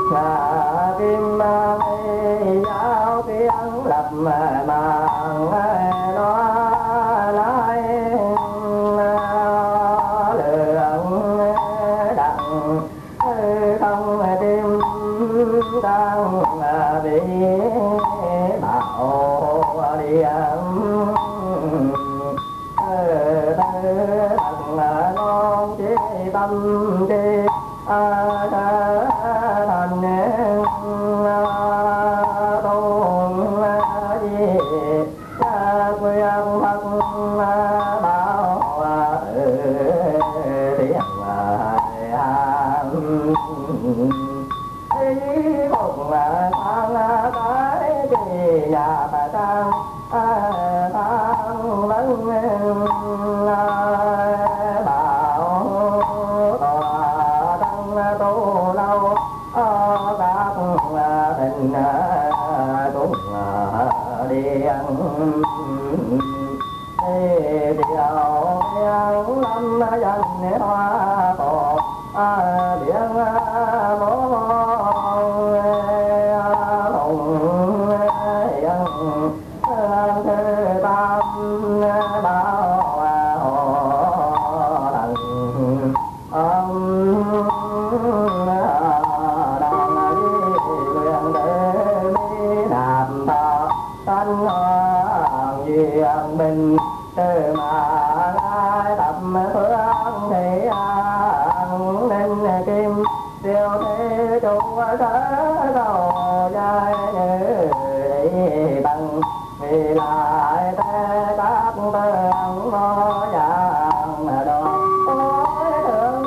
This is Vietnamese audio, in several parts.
kim giáo kiến lập màn nó lái lượng đặng không tim tăng bị bảo điện thằng non chỉ tâm đi thành tôn gì quyền phật bảo tiếng hàm ý cùng thang cái gì nhà bà trang thang vấn bảo tòa tăng tu lâu các tình cũng điện điều yang lâm danh hoa tổ điện bố hùng yên thế tam bảo hộ thần đang đi quyền để mi đàm thọ thanh hoàng duyên bình từ mà lai tập phương thị an nên kim điều thế chủ sở đầu dài như bằng vì lại thế các tường mô dạng đồ tối thượng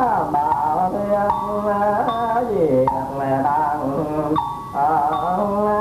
bảo thiên diệt tăng